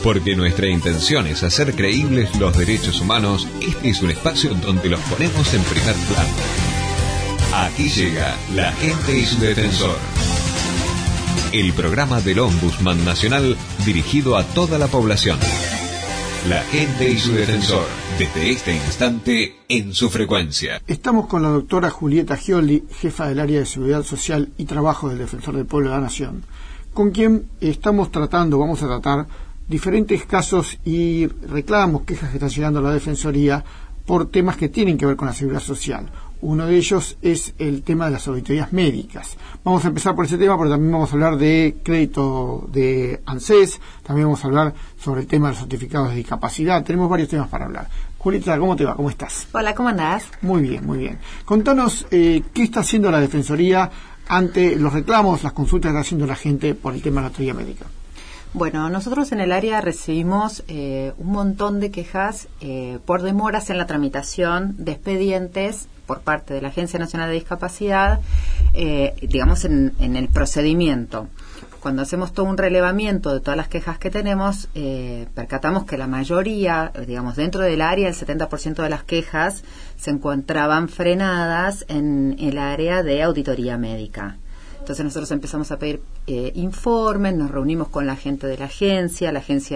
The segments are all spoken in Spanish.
Porque nuestra intención es hacer creíbles los derechos humanos, este es un espacio donde los ponemos en primer plano. Aquí llega La Gente y su Defensor. El programa del Ombudsman Nacional dirigido a toda la población. La Gente y su Defensor, desde este instante en su frecuencia. Estamos con la doctora Julieta Gioli, jefa del área de Seguridad Social y Trabajo del Defensor del Pueblo de la Nación, con quien vamos a tratar diferentes casos y reclamos, quejas que están llegando a la Defensoría por temas que tienen que ver con la seguridad social. Uno de ellos es el tema de las auditorías médicas. Vamos a empezar por ese tema, pero también vamos a hablar de crédito de ANSES, también vamos a hablar sobre el tema de los certificados de discapacidad. Tenemos varios temas para hablar. Julieta, ¿cómo te va? ¿Cómo estás? Hola, ¿cómo andás? Muy bien, muy bien. Contanos qué está haciendo la Defensoría ante los reclamos, las consultas que está haciendo la gente por el tema de la auditoría médica. Bueno, nosotros en el área recibimos un montón de quejas por demoras en la tramitación de expedientes por parte de la Agencia Nacional de Discapacidad, digamos en el procedimiento. Cuando hacemos todo un relevamiento de todas las quejas que tenemos, percatamos que la mayoría, digamos dentro del área, el 70% de las quejas se encontraban frenadas en el área de auditoría médica. Entonces nosotros empezamos a pedir informes, nos reunimos con la gente de la agencia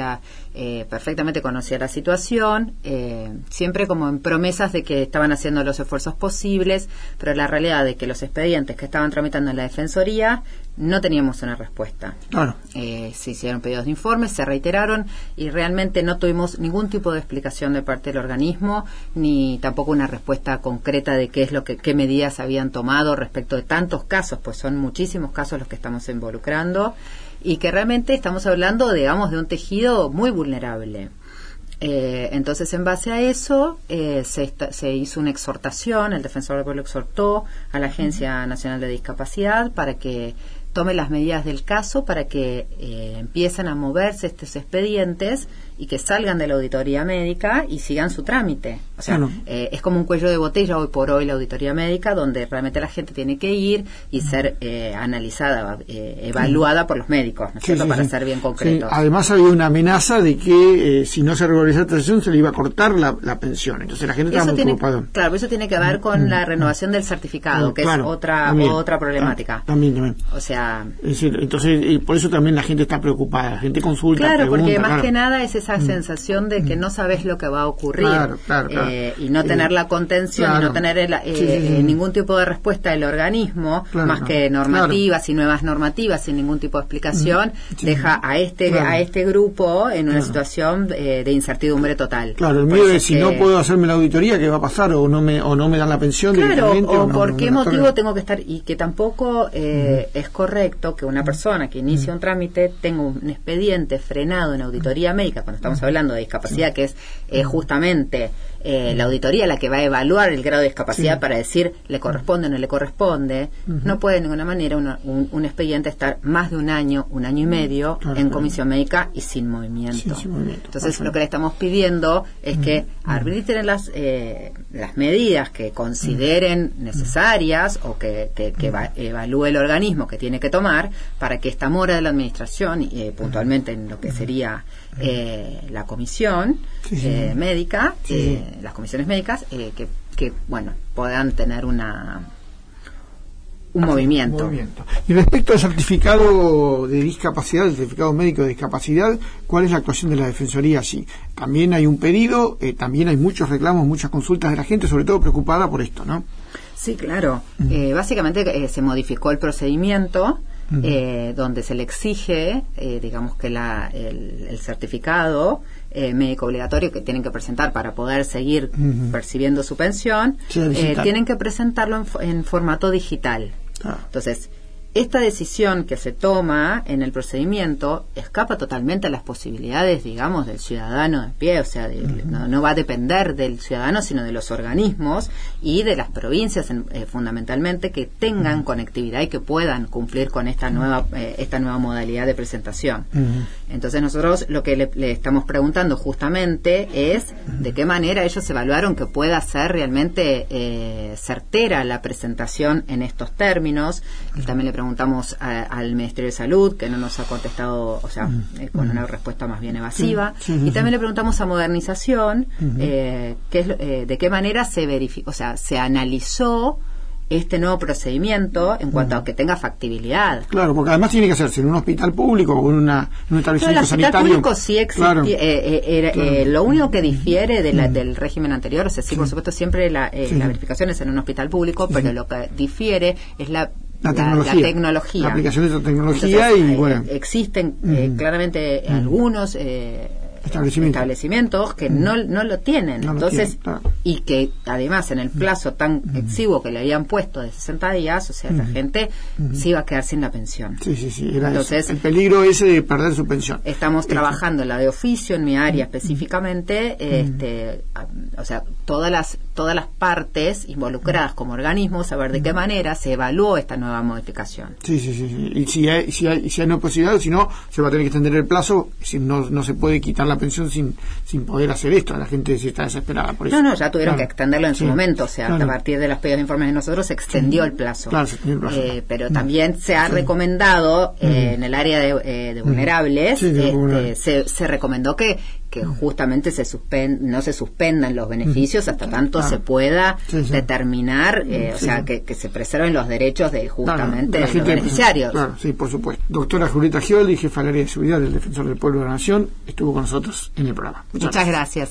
perfectamente conocía la situación, siempre como en promesas de que estaban haciendo los esfuerzos posibles, pero la realidad de que los expedientes que estaban tramitando en la Defensoría no teníamos una respuesta. Claro. Se hicieron pedidos de informes, se reiteraron y realmente no tuvimos ningún tipo de explicación de parte del organismo, ni tampoco una respuesta concreta de qué medidas habían tomado respecto de tantos casos, pues son muchísimos casos los que estamos involucrando y que realmente estamos hablando, digamos, de un tejido muy vulnerable. Entonces, en base a eso, se hizo una exhortación, el Defensor del Pueblo exhortó a la Agencia Nacional de Discapacidad para que tome las medidas del caso para que empiecen a moverse estos expedientes y que salgan de la auditoría médica y sigan su trámite. O sea, es como un cuello de botella hoy por hoy la auditoría médica, donde realmente la gente tiene que ir y ser analizada, evaluada por los médicos, ¿no es cierto? Para ser bien concretos. Sí. Además había una amenaza de que si no se regularizaba esta situación se le iba a cortar la pensión. Entonces la gente estaba muy preocupada. Claro, eso tiene que ver con la renovación del certificado, que es otra problemática. También. O sea, es decir, entonces y por eso también la gente está preocupada, la gente consulta, claro, pregunta, porque más que nada es esa sensación de que no sabes lo que va a ocurrir, y no tener la contención y no tener ningún tipo de respuesta del organismo, más que normativas y nuevas normativas sin ningún tipo de explicación, deja a este grupo en una situación de incertidumbre total. Claro, el miedo de si no puedo hacerme la auditoría, ¿qué va a pasar? O no me dan la pensión directamente. O por qué motivo tengo que estar, y que tampoco es correcto que una persona que inicia un trámite tenga un expediente frenado en auditoría médica, cuando estamos hablando de discapacidad, que es justamente la auditoría la que va a evaluar el grado de discapacidad para decir le corresponde o no le corresponde. No puede de ninguna manera un expediente estar más de un año y medio en comisión médica y sin movimiento. Entonces lo que le estamos pidiendo es que arbitren las medidas que consideren necesarias o que evalúe el organismo que tiene que tomar para que esta mora de la administración, puntualmente en lo que sería la comisión médica, las comisiones médicas, que puedan tener un movimiento. Y respecto al certificado de discapacidad, el certificado médico de discapacidad, ¿cuál es la actuación de la Defensoría allí? También hay un pedido, también hay muchos reclamos, muchas consultas de la gente, sobre todo preocupada por esto, ¿no? Sí, claro. Básicamente se modificó el procedimiento, donde se le exige, digamos que el certificado médico obligatorio que tienen que presentar para poder seguir percibiendo su pensión, tienen que presentarlo en formato digital. Entonces, esta decisión que se toma en el procedimiento escapa totalmente a las posibilidades, digamos, del ciudadano de pie, o sea, no va a depender del ciudadano, sino de los organismos y de las provincias, fundamentalmente, que tengan conectividad y que puedan cumplir con esta nueva modalidad de presentación. Entonces nosotros lo que le estamos preguntando justamente es de qué manera ellos evaluaron que pueda ser realmente certera la presentación en estos términos. Y también le preguntamos preguntamos al Ministerio de Salud, que no nos ha contestado, o sea, con una respuesta más bien evasiva. Y también le preguntamos a Modernización de qué manera se verificó, o sea, se analizó este nuevo procedimiento en cuanto a que tenga factibilidad. Claro, porque además tiene que hacerse en un hospital público o en un establecimiento sanitario. El hospital público sí existía. Lo único que difiere del régimen anterior, o sea, sí, por supuesto, siempre la verificación es en un hospital público, pero lo que difiere es la tecnología. La aplicación de esa tecnología. Entonces, y bueno. Existen claramente algunos establecimientos que no lo tienen. Entonces, y que además en el plazo tan exiguo que le habían puesto de 60 días, o sea, la gente se iba a quedar sin la pensión. Sí, era entonces, eso. El peligro ese de perder su pensión. Estamos trabajando en la de oficio, en mi área específicamente, o sea, todas las partes involucradas como organismos, a ver de qué manera se evaluó esta nueva modificación. Sí. Y si hay una posibilidad, si no, se va a tener que extender el plazo, si no se puede quitar la pensión sin poder hacer esto. La gente sí está desesperada por eso. No, ya tuvieron que extenderlo en su momento, o sea, a partir de los pedidos de informes de nosotros se extendió el plazo. Claro, se extendió el plazo. Pero también se ha recomendado en el área de vulnerables, se recomendó que justamente no se suspendan los beneficios hasta tanto se pueda determinar, o sea, que se preserven los derechos de justamente los beneficiarios. Claro, sí, por supuesto. Doctora Julieta Scioli, jefa del área de seguridad del Defensor del Pueblo de la Nación, estuvo con nosotros en el programa. Muchas gracias.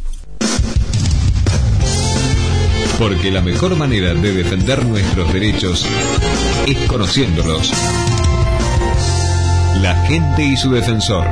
Porque la mejor manera de defender nuestros derechos es conociéndolos. La gente y su defensor.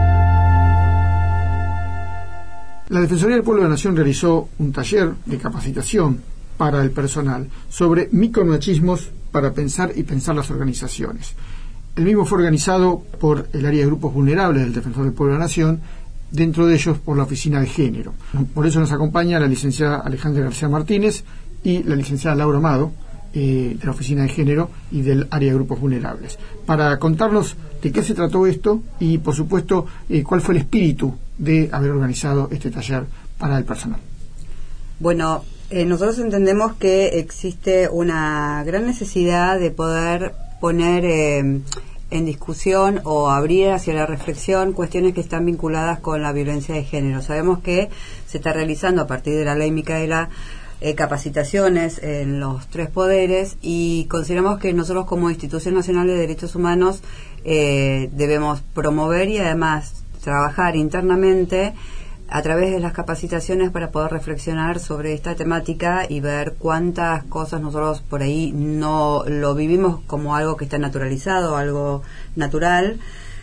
La Defensoría del Pueblo de la Nación realizó un taller de capacitación para el personal sobre micromachismos para pensar las organizaciones. El mismo fue organizado por el área de grupos vulnerables del Defensor del Pueblo de la Nación, dentro de ellos por la Oficina de Género. Por eso nos acompaña la licenciada Alejandra García Martínez y la licenciada Laura Amado, de la Oficina de Género y del área de grupos vulnerables, para contarnos de qué se trató esto y, por supuesto, cuál fue el espíritu de haber organizado este taller para el personal. Bueno, nosotros entendemos que existe una gran necesidad de poder poner en discusión o abrir hacia la reflexión cuestiones que están vinculadas con la violencia de género. Sabemos que se está realizando a partir de la ley Micaela capacitaciones en los 3 poderes y consideramos que nosotros como Institución Nacional de Derechos Humanos debemos promover y además trabajar internamente a través de las capacitaciones para poder reflexionar sobre esta temática y ver cuántas cosas nosotros por ahí no lo vivimos como algo que está naturalizado, algo natural,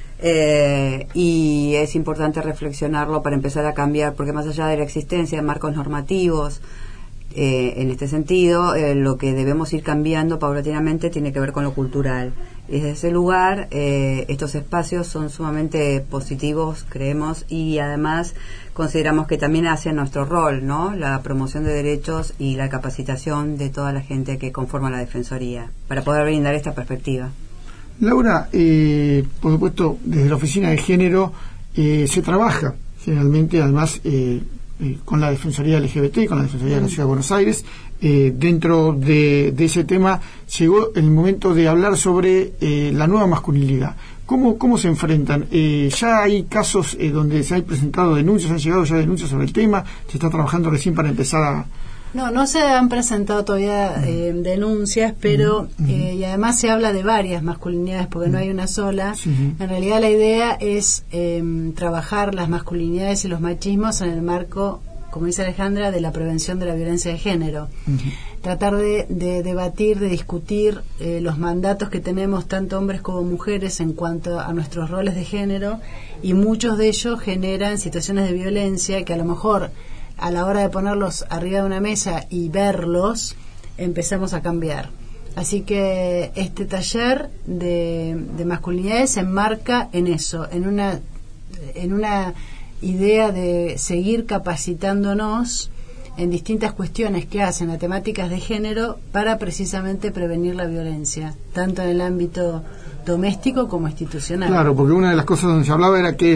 y es importante reflexionarlo para empezar a cambiar, porque más allá de la existencia de marcos normativos, en este sentido, lo que debemos ir cambiando paulatinamente tiene que ver con lo cultural. Desde ese lugar, estos espacios son sumamente positivos, creemos, y además consideramos que también hace nuestro rol, ¿no? La promoción de derechos y la capacitación de toda la gente que conforma la Defensoría, para poder brindar esta perspectiva. Laura, por supuesto, desde la Oficina de Género se trabaja generalmente, además, con la Defensoría LGBT, con la Defensoría de la Ciudad de Buenos Aires. Dentro de ese tema llegó el momento de hablar sobre la nueva masculinidad. ¿Cómo se enfrentan? ¿Ya hay casos donde se han presentado denuncias, han llegado ya denuncias sobre el tema? ¿Se está trabajando recién para empezar a...? No se han presentado todavía denuncias, pero y además se habla de varias masculinidades porque no hay una sola. En realidad la idea es trabajar las masculinidades y los machismos en el marco, como dice Alejandra, de la prevención de la violencia de género. Tratar de debatir, de discutir los mandatos que tenemos tanto hombres como mujeres en cuanto a nuestros roles de género, y muchos de ellos generan situaciones de violencia que a lo mejor a la hora de ponerlos arriba de una mesa y verlos, empezamos a cambiar. Así que este taller de masculinidades se enmarca en eso, en una idea de seguir capacitándonos en distintas cuestiones que hacen a temáticas de género para precisamente prevenir la violencia, tanto en el ámbito doméstico como institucional. Claro, porque una de las cosas donde se hablaba era que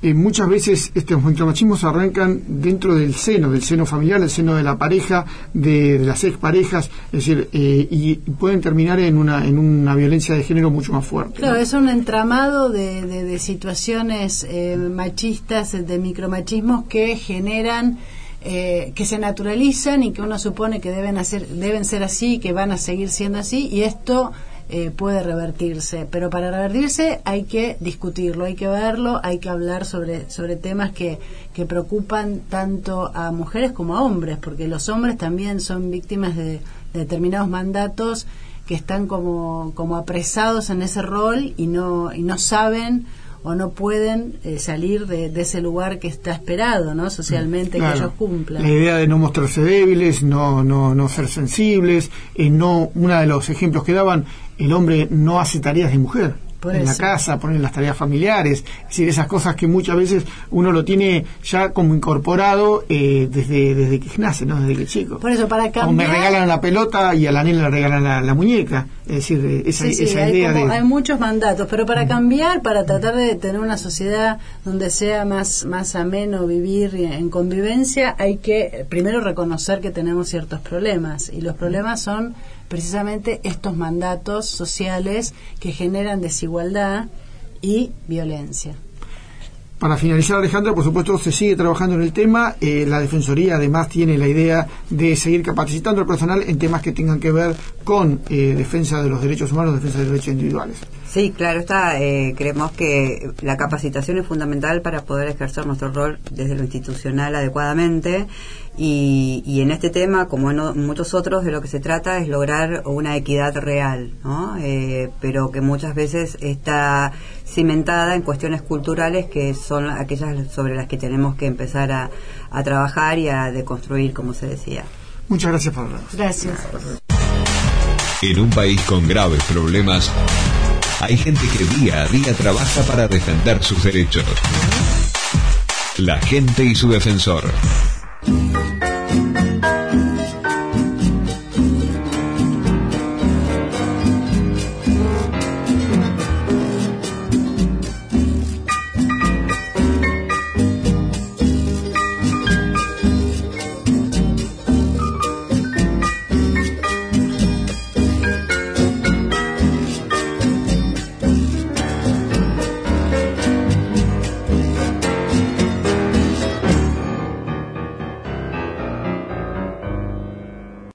muchas veces estos micromachismos arrancan dentro del seno familiar, del seno de la pareja, de las exparejas, es decir, y pueden terminar en una violencia de género mucho más fuerte. Claro, ¿no? es un entramado de situaciones machistas, de micromachismos que generan que se naturalizan y que uno supone que deben ser así, que van a seguir siendo así, y esto puede revertirse, pero para revertirse hay que discutirlo, hay que verlo, hay que hablar sobre temas que preocupan tanto a mujeres como a hombres, porque los hombres también son víctimas de determinados mandatos que están como apresados en ese rol y no saben o no pueden salir de ese lugar que está esperado, ¿no? Socialmente, claro, que ellos cumplan. La idea de no mostrarse débiles, no ser sensibles, uno de los ejemplos que daban, el hombre no hace tareas de mujer. La casa, poner las tareas familiares, es decir, esas cosas que muchas veces uno lo tiene ya como incorporado desde que nace, ¿no? Desde que es chico. Por eso, para cambiar... O me regalan la pelota y a la nena le regalan la muñeca, es decir, esa idea hay muchos mandatos, pero para cambiar, para tratar de tener una sociedad donde sea más ameno vivir en convivencia, hay que primero reconocer que tenemos ciertos problemas, y los problemas son precisamente estos mandatos sociales que generan desigualdad y violencia. Para finalizar, Alejandra, por supuesto se sigue trabajando en el tema. La Defensoría además tiene la idea de seguir capacitando al personal en temas que tengan que ver con defensa de los derechos humanos, defensa de los derechos individuales. Sí, claro, creemos que la capacitación es fundamental para poder ejercer nuestro rol desde lo institucional adecuadamente, y en este tema, como en muchos otros, de lo que se trata es lograr una equidad real, ¿no? Pero que muchas veces está cimentada en cuestiones culturales que son aquellas sobre las que tenemos que empezar a trabajar y a deconstruir, como se decía. Muchas gracias por hablar. Gracias. En un país con graves problemas, hay gente que día a día trabaja para defender sus derechos. La gente y su defensor.